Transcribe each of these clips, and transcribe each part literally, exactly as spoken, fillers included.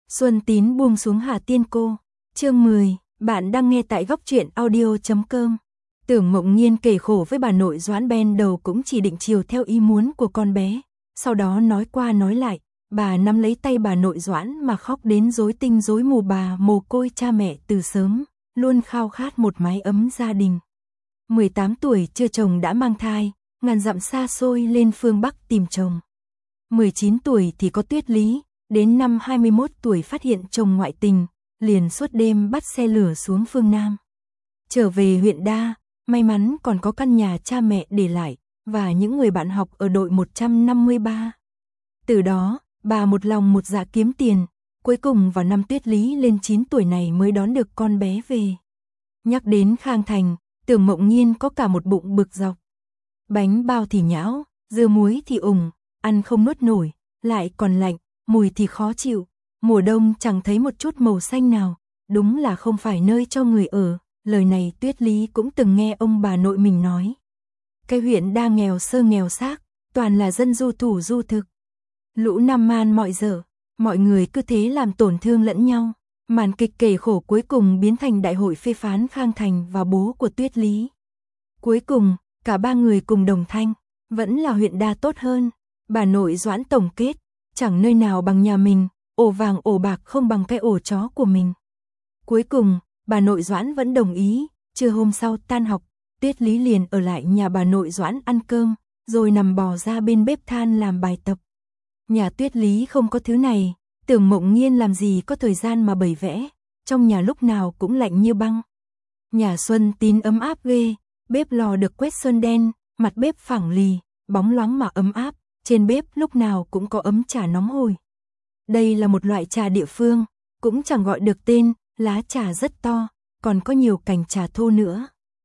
Xuân Tín buông xuống Hà Tiên Cô. Chương mười, bạn đang nghe tại góc truyện audio chấm com. Tưởng Mộng Nhiên kể khổ với bà nội Doãn ban đầu cũng chỉ định chiều theo ý muốn của con bé, sau đó nói qua nói lại, bà nắm lấy tay bà nội Doãn mà khóc đến rối tinh rối mù. Bà mồ côi cha mẹ từ sớm, luôn khao khát một mái ấm gia đình. mười tám tuổi chưa chồng đã mang thai, ngàn dặm xa xôi lên phương Bắc tìm chồng. mười chín tuổi thì có Tuyết Lý, đến năm hai mươi mốt tuổi phát hiện chồng ngoại tình, liền suốt đêm bắt xe lửa xuống phương Nam. Trở về huyện Đa, may mắn còn có căn nhà cha mẹ để lại, và những người bạn học ở đội một trăm năm mươi ba. Từ đó, bà một lòng một dạ kiếm tiền, cuối cùng vào năm Tuyết Lý lên chín tuổi này mới đón được con bé về. Nhắc đến Khang Thành, Tưởng Mộng Nhiên có cả một bụng bực dọc. Bánh bao thì nhão, dưa muối thì ủng, ăn không nuốt nổi, lại còn lạnh, mùi thì khó chịu, mùa đông chẳng thấy một chút màu xanh nào, đúng là không phải nơi cho người ở. Lời này Tuyết Lý cũng từng nghe ông bà nội mình nói. Cái huyện Đa nghèo sơ nghèo xác, toàn là dân du thủ du thực. Lũ năm man mọi dở, mọi người cứ thế làm tổn thương lẫn nhau. Màn kịch kể khổ cuối cùng biến thành đại hội phê phán Khang Thành và bố của Tuyết Lý. Cuối cùng, cả ba người cùng đồng thanh, vẫn là huyện Đa tốt hơn. Bà nội Doãn tổng kết, chẳng nơi nào bằng nhà mình, ổ vàng ổ bạc không bằng cái ổ chó của mình. Cuối cùng, bà nội Doãn vẫn đồng ý, trưa hôm sau tan học, Tuyết Lý liền ở lại nhà bà nội Doãn ăn cơm, rồi nằm bò ra bên bếp than làm bài tập. Nhà Tuyết Lý không có thứ này, Tưởng Mộng Nhiên làm gì có thời gian mà bày vẽ, trong nhà lúc nào cũng lạnh như băng. Nhà Xuân Tín ấm áp ghê, bếp lò được quét sơn đen, mặt bếp phẳng lì, bóng loáng mà ấm áp, trên bếp lúc nào cũng có ấm trà nóng hổi. Đây là một loại trà địa phương, cũng chẳng gọi được tên, lá trà rất to, còn có nhiều cành trà thô nữa.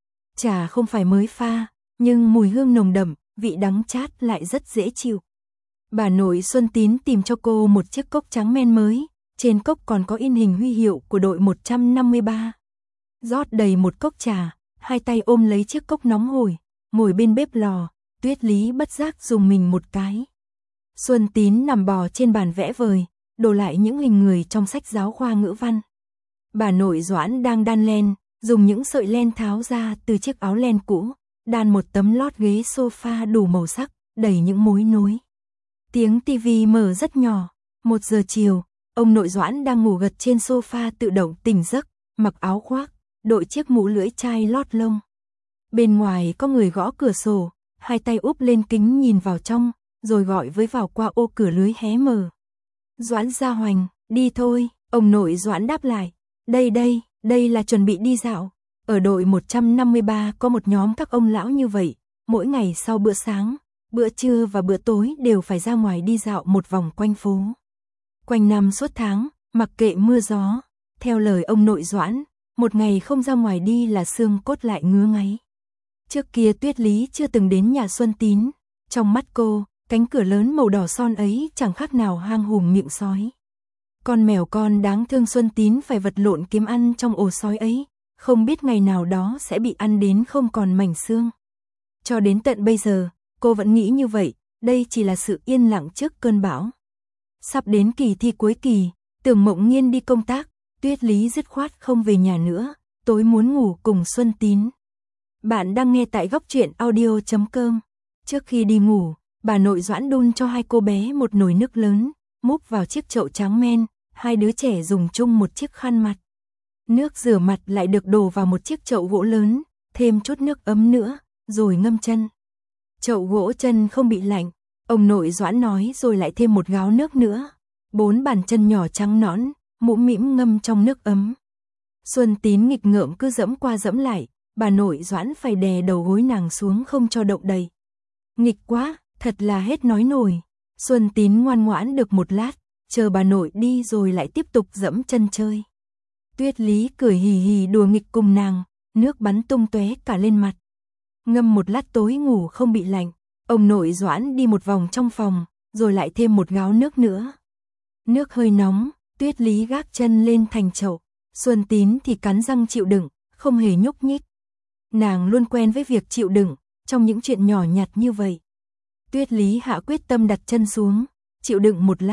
Trà không phải mới pha, nhưng mùi hương nồng đậm, vị đắng chát lại rất dễ chịu. Bà nội Xuân Tín tìm cho cô một chiếc cốc trắng men mới, trên cốc còn có in hình huy hiệu của đội một trăm năm mươi ba. Rót đầy một cốc trà, hai tay ôm lấy chiếc cốc nóng hổi, ngồi bên bếp lò, Tuyết Lý bất giác dùng mình một cái. Xuân Tín nằm bò trên bàn vẽ vời, đổ lại những hình người trong sách giáo khoa ngữ văn. Bà nội Doãn đang đan len, dùng những sợi len tháo ra từ chiếc áo len cũ, đan một tấm lót ghế sofa đủ màu sắc, đầy những mối nối. Tiếng tivi mở rất nhỏ, một giờ chiều, ông nội Doãn đang ngủ gật trên sofa tự động tỉnh giấc, mặc áo khoác, đội chiếc mũ lưỡi chai lót lông. Bên ngoài có người gõ cửa sổ, hai tay úp lên kính nhìn vào trong, rồi gọi với vào qua ô cửa lưới hé mở. Doãn Gia Hoành, đi thôi, ông nội Doãn đáp lại. Đây đây, đây là chuẩn bị đi dạo. Ở đội một trăm năm mươi ba có một nhóm các ông lão như vậy, mỗi ngày sau bữa sáng, bữa trưa và bữa tối đều phải ra ngoài đi dạo một vòng quanh phố. Quanh năm suốt tháng, mặc kệ mưa gió, theo lời ông nội Doãn, một ngày không ra ngoài đi là xương cốt lại ngứa ngáy. Trước kia Tuyết Lý chưa từng đến nhà Xuân Tín, trong mắt cô, cánh cửa lớn màu đỏ son ấy chẳng khác nào hang hùm miệng sói. Con mèo con đáng thương Xuân Tín phải vật lộn kiếm ăn trong ổ sói ấy, không biết ngày nào đó sẽ bị ăn đến không còn mảnh xương. Cho đến tận bây giờ, cô vẫn nghĩ như vậy, đây chỉ là sự yên lặng trước cơn bão. Sắp đến kỳ thi cuối kỳ, Tưởng Mộng Nhiên đi công tác, Tuyết Lý dứt khoát không về nhà nữa, tối muốn ngủ cùng Xuân Tín. Bạn đang nghe tại góc truyện audio chấm com. Trước khi đi ngủ, bà nội Doãn đun cho hai cô bé một nồi nước lớn, múc vào chiếc chậu trắng men, hai đứa trẻ dùng chung một chiếc khăn mặt. Nước rửa mặt lại được đổ vào một chiếc chậu gỗ lớn, thêm chút nước ấm nữa, rồi ngâm chân. Chậu gỗ chân không bị lạnh, ông nội Doãn nói rồi lại thêm một gáo nước nữa. Bốn bàn chân nhỏ trắng nõn, mũm mĩm ngâm trong nước ấm. Xuân Tín nghịch ngợm cứ dẫm qua dẫm lại, bà nội Doãn phải đè đầu gối nàng xuống không cho động đậy. Nghịch quá, thật là hết nói nổi. Xuân Tín ngoan ngoãn được một lát, chờ bà nội đi rồi lại tiếp tục dẫm chân chơi. Tuyết Lý cười hì hì đùa nghịch cùng nàng, nước bắn tung tóe cả lên mặt. Ngâm một lát tối ngủ không bị lạnh, ông nội Doãn đi một vòng trong phòng, rồi lại thêm một gáo nước nữa. Nước hơi nóng, Tuyết Lý gác chân lên thành chậu, Xuân Tín thì cắn răng chịu đựng, không hề nhúc nhích. Nàng luôn quen với việc chịu đựng, trong những chuyện nhỏ nhặt như vậy. Tuyết Lý hạ quyết tâm đặt chân xuống, chịu đựng một lát,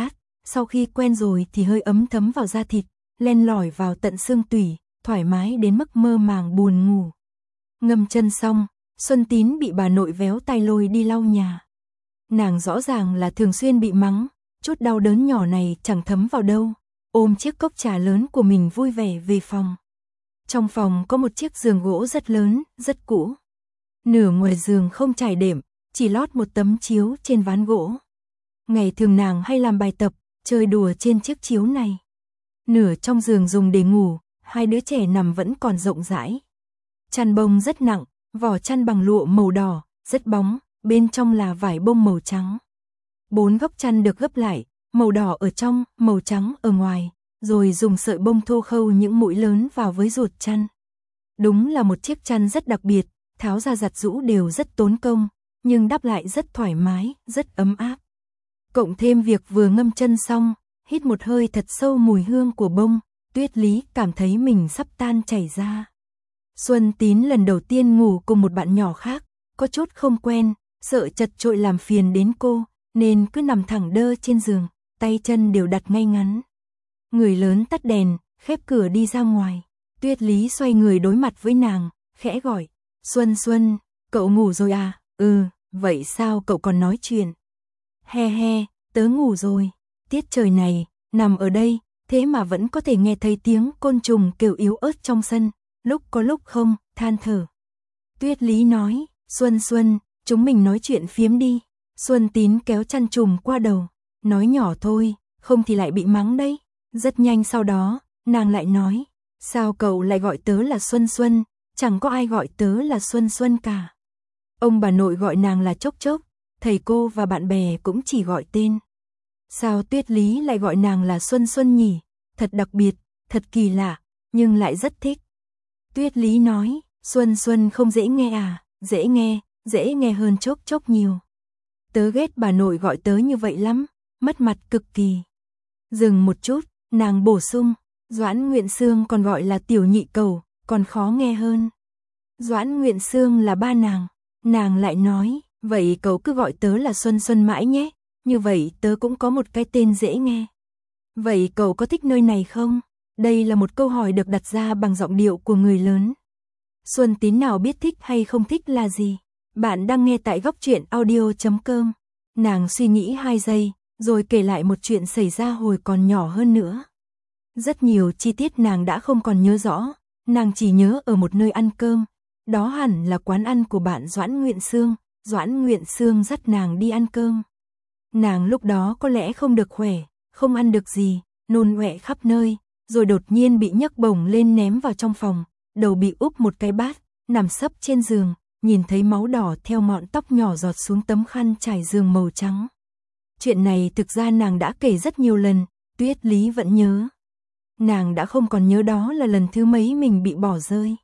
sau khi quen rồi thì hơi ấm thấm vào da thịt, len lỏi vào tận xương tủy, thoải mái đến mức mơ màng buồn ngủ. Ngâm chân xong, Xuân Tín bị bà nội véo tay lôi đi lau nhà. Nàng rõ ràng là thường xuyên bị mắng, chút đau đớn nhỏ này chẳng thấm vào đâu, ôm chiếc cốc trà lớn của mình vui vẻ về phòng. Trong phòng có một chiếc giường gỗ rất lớn, rất cũ. Nửa ngoài giường không trải đệm, chỉ lót một tấm chiếu trên ván gỗ. Ngày thường nàng hay làm bài tập, chơi đùa trên chiếc chiếu này. Nửa trong giường dùng để ngủ, hai đứa trẻ nằm vẫn còn rộng rãi. Chăn bông rất nặng, vỏ chăn bằng lụa màu đỏ, rất bóng, bên trong là vải bông màu trắng. Bốn góc chăn được gấp lại, màu đỏ ở trong, màu trắng ở ngoài, rồi dùng sợi bông thô khâu những mũi lớn vào với ruột chăn. Đúng là một chiếc chăn rất đặc biệt, tháo ra giặt giũ đều rất tốn công, nhưng đắp lại rất thoải mái, rất ấm áp. Cộng thêm việc vừa ngâm chân xong, hít một hơi thật sâu mùi hương của bông, Tuyết Lý cảm thấy mình sắp tan chảy ra. Xuân Tín lần đầu tiên ngủ cùng một bạn nhỏ khác, có chút không quen, sợ chật chội làm phiền đến cô, nên cứ nằm thẳng đơ trên giường, tay chân đều đặt ngay ngắn. Người lớn tắt đèn, khép cửa đi ra ngoài. Tuyết Lý xoay người đối mặt với nàng, khẽ gọi, Xuân Xuân, cậu ngủ rồi à? Ừ, vậy sao cậu còn nói chuyện? He he, tớ ngủ rồi. Tiết trời này, nằm ở đây, thế mà vẫn có thể nghe thấy tiếng côn trùng kêu yếu ớt trong sân, lúc có lúc không, than thở. Tuyết Lý nói, Xuân Xuân, chúng mình nói chuyện phiếm đi. Xuân Tín kéo chăn trùm qua đầu, nói nhỏ thôi, không thì lại bị mắng đấy. Rất nhanh sau đó, nàng lại nói, sao cậu lại gọi tớ là Xuân Xuân, chẳng có ai gọi tớ là Xuân Xuân cả. Ông bà nội gọi nàng là Chốc Chốc, thầy cô và bạn bè cũng chỉ gọi tên. Sao Tuyết Lý lại gọi nàng là Xuân Xuân nhỉ? Thật đặc biệt, thật kỳ lạ, nhưng lại rất thích. Tuyết Lý nói, Xuân Xuân không dễ nghe à? Dễ nghe, dễ nghe hơn Chốc Chốc nhiều. Tớ ghét bà nội gọi tớ như vậy lắm, mất mặt cực kỳ. Dừng một chút, nàng bổ sung, Doãn Nguyện Sương còn gọi là Tiểu Nhị Cầu, còn khó nghe hơn. Doãn Nguyện Sương là ba nàng, nàng lại nói, vậy cậu cứ gọi tớ là Xuân Xuân mãi nhé, như vậy tớ cũng có một cái tên dễ nghe. Vậy cậu có thích nơi này không? Đây là một câu hỏi được đặt ra bằng giọng điệu của người lớn. Xuân Tín nào biết thích hay không thích là gì? Bạn đang nghe tại góc truyện audio chấm com. Nàng suy nghĩ hai giây, rồi kể lại một chuyện xảy ra hồi còn nhỏ hơn nữa. Rất nhiều chi tiết nàng đã không còn nhớ rõ, nàng chỉ nhớ ở một nơi ăn cơm, đó hẳn là quán ăn của bạn Doãn Nguyện Sương, Doãn Nguyện Sương dắt nàng đi ăn cơm. Nàng lúc đó có lẽ không được khỏe, không ăn được gì, nôn ọe khắp nơi, rồi đột nhiên bị nhấc bổng lên ném vào trong phòng, đầu bị úp một cái bát, nằm sấp trên giường, nhìn thấy máu đỏ theo ngọn tóc nhỏ giọt xuống tấm khăn trải giường màu trắng. Chuyện này thực ra nàng đã kể rất nhiều lần, Tuyết Lý vẫn nhớ. Nàng đã không còn nhớ đó là lần thứ mấy mình bị bỏ rơi.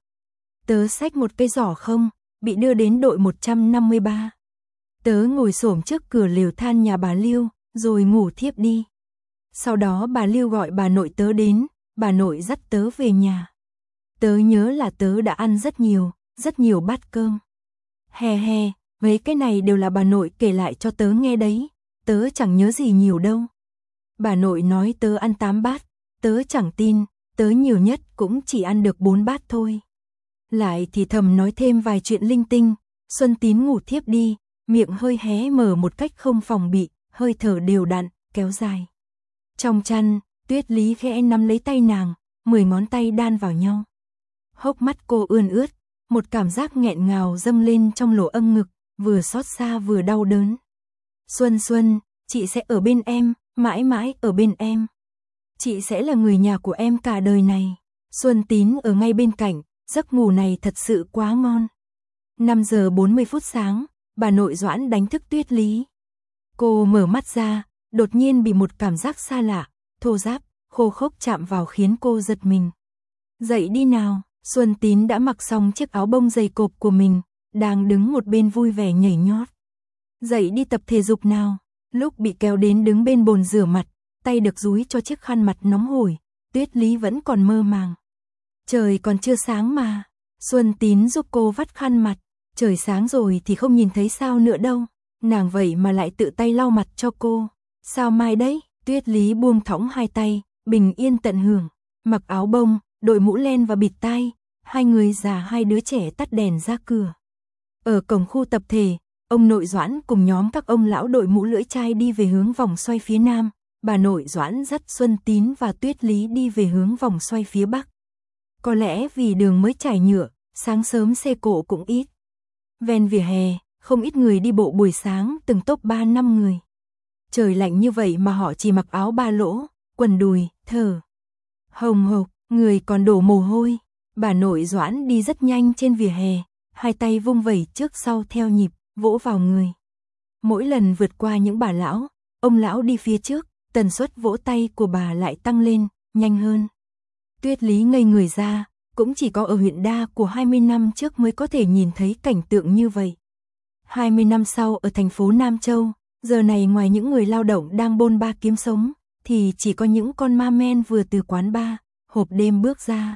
Tớ xách một cây giỏ không, bị đưa đến đội một trăm năm mươi ba. Tớ ngồi xổm trước cửa lều than nhà bà Lưu, rồi ngủ thiếp đi. Sau đó bà Lưu gọi bà nội tớ đến, bà nội dắt tớ về nhà. Tớ nhớ là tớ đã ăn rất nhiều, rất nhiều bát cơm. He he, mấy cái này đều là bà nội kể lại cho tớ nghe đấy, tớ chẳng nhớ gì nhiều đâu. Bà nội nói tớ ăn tám bát, tớ chẳng tin, tớ nhiều nhất cũng chỉ ăn được bốn bát thôi. Lại thì thầm nói thêm vài chuyện linh tinh, Xuân Tín ngủ thiếp đi, miệng hơi hé mở một cách không phòng bị, hơi thở đều đặn, kéo dài. Trong chăn, Tuyết Lý khẽ nắm lấy tay nàng, mười ngón tay đan vào nhau. Hốc mắt cô ươn ướt, một cảm giác nghẹn ngào dâng lên trong lỗ âm ngực, vừa xót xa vừa đau đớn. Xuân Xuân, chị sẽ ở bên em, mãi mãi ở bên em. Chị sẽ là người nhà của em cả đời này. Xuân Tín ở ngay bên cạnh, giấc ngủ này thật sự quá ngon. năm giờ bốn mươi phút sáng, bà nội Doãn đánh thức Tuyết Lý. Cô mở mắt ra, đột nhiên bị một cảm giác xa lạ, thô ráp, khô khốc chạm vào khiến cô giật mình. Dậy đi nào, Xuân Tín đã mặc xong chiếc áo bông dày cộp của mình, đang đứng một bên vui vẻ nhảy nhót. Dậy đi tập thể dục nào. Lúc bị kéo đến đứng bên bồn rửa mặt, tay được dúi cho chiếc khăn mặt nóng hổi, Tuyết Lý vẫn còn mơ màng. Trời còn chưa sáng mà. Xuân Tín giúp cô vắt khăn mặt, trời sáng rồi thì không nhìn thấy sao nữa đâu. Nàng vậy mà lại tự tay lau mặt cho cô. Sao mai đấy? Tuyết Lý buông thõng hai tay, bình yên tận hưởng, mặc áo bông, đội mũ len và bịt tai, hai người già hai đứa trẻ tắt đèn ra cửa. Ở cổng khu tập thể, ông nội Doãn cùng nhóm các ông lão đội mũ lưỡi chai đi về hướng vòng xoay phía nam, bà nội Doãn dắt Xuân Tín và Tuyết Lý đi về hướng vòng xoay phía bắc. Có lẽ vì đường mới trải nhựa, sáng sớm xe cộ cũng ít. Ven vỉa hè, không ít người đi bộ buổi sáng, từng tốp ba năm người. Trời lạnh như vậy mà họ chỉ mặc áo ba lỗ, quần đùi, thở hồng hộc, người còn đổ mồ hôi. Bà nội Doãn đi rất nhanh trên vỉa hè, hai tay vung vẩy trước sau theo nhịp, vỗ vào người. Mỗi lần vượt qua những bà lão, ông lão đi phía trước, tần suất vỗ tay của bà lại tăng lên, nhanh hơn. Tuyết Lý ngây người ra, cũng chỉ có ở huyện Đa của hai mươi năm trước mới có thể nhìn thấy cảnh tượng như vậy. hai mươi năm sau ở thành phố Nam Châu, giờ này ngoài những người lao động đang bôn ba kiếm sống, thì chỉ có những con ma men vừa từ quán bar, hộp đêm bước ra.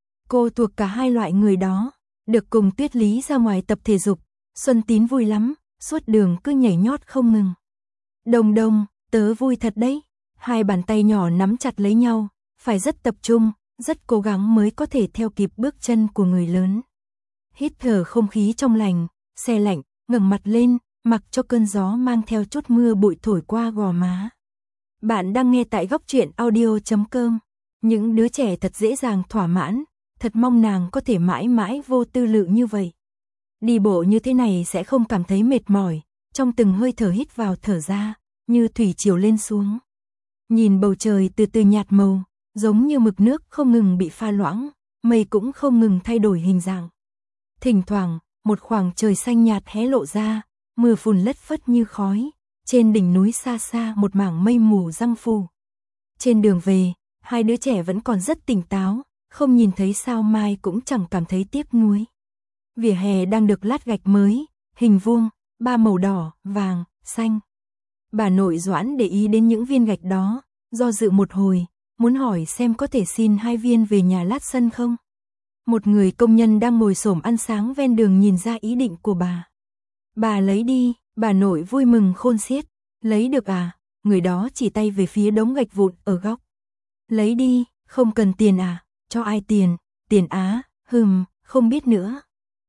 Cô thuộc cả hai loại người đó, được cùng Tuyết Lý ra ngoài tập thể dục, Xuân Tín vui lắm, suốt đường cứ nhảy nhót không ngừng. Đồng đồng, tớ vui thật đấy, hai bàn tay nhỏ nắm chặt lấy nhau, phải rất tập trung, rất cố gắng mới có thể theo kịp bước chân của người lớn. Hít thở không khí trong lành, se lạnh, ngẩng mặt lên, mặc cho cơn gió mang theo chút mưa bụi thổi qua gò má. Bạn đang nghe tại góc truyện audio chấm com. Những đứa trẻ thật dễ dàng thỏa mãn, thật mong nàng có thể mãi mãi vô tư lự như vậy. Đi bộ như thế này sẽ không cảm thấy mệt mỏi, trong từng hơi thở hít vào thở ra, như thủy triều lên xuống. Nhìn bầu trời từ từ nhạt màu, giống như mực nước không ngừng bị pha loãng, mây cũng không ngừng thay đổi hình dạng. Thỉnh thoảng, một khoảng trời xanh nhạt hé lộ ra, mưa phùn lất phất như khói, trên đỉnh núi xa xa một mảng mây mù giăng phủ. Trên đường về, hai đứa trẻ vẫn còn rất tỉnh táo, không nhìn thấy sao mai cũng chẳng cảm thấy tiếc nuối. Vỉa hè đang được lát gạch mới, hình vuông, ba màu đỏ, vàng, xanh. Bà nội Doãn để ý đến những viên gạch đó, do dự một hồi, muốn hỏi xem có thể xin hai viên về nhà lát sân không. Một người công nhân đang ngồi xổm ăn sáng ven đường nhìn ra ý định của bà. Bà lấy đi, bà nội vui mừng khôn xiết. Lấy được à? Người đó chỉ tay về phía đống gạch vụn ở góc. Lấy đi, không cần tiền à? Cho ai tiền? Tiền á, hừm, không biết nữa.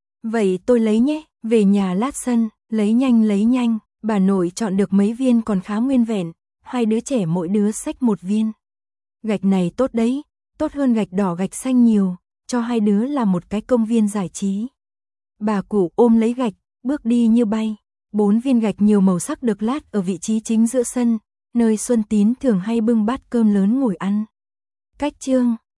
Vậy tôi lấy nhé, về nhà lát sân, lấy nhanh lấy nhanh. Bà nội chọn được mấy viên còn khá nguyên vẹn, hai đứa trẻ mỗi đứa xách một viên. Gạch này tốt đấy, tốt hơn gạch đỏ gạch xanh nhiều, cho hai đứa làm một cái công viên giải trí. Bà cụ ôm lấy gạch, bước đi như bay. Bốn viên gạch nhiều màu sắc được lát ở vị trí chính giữa sân, nơi Xuân Tín thường hay bưng bát cơm lớn ngồi ăn. Cách chương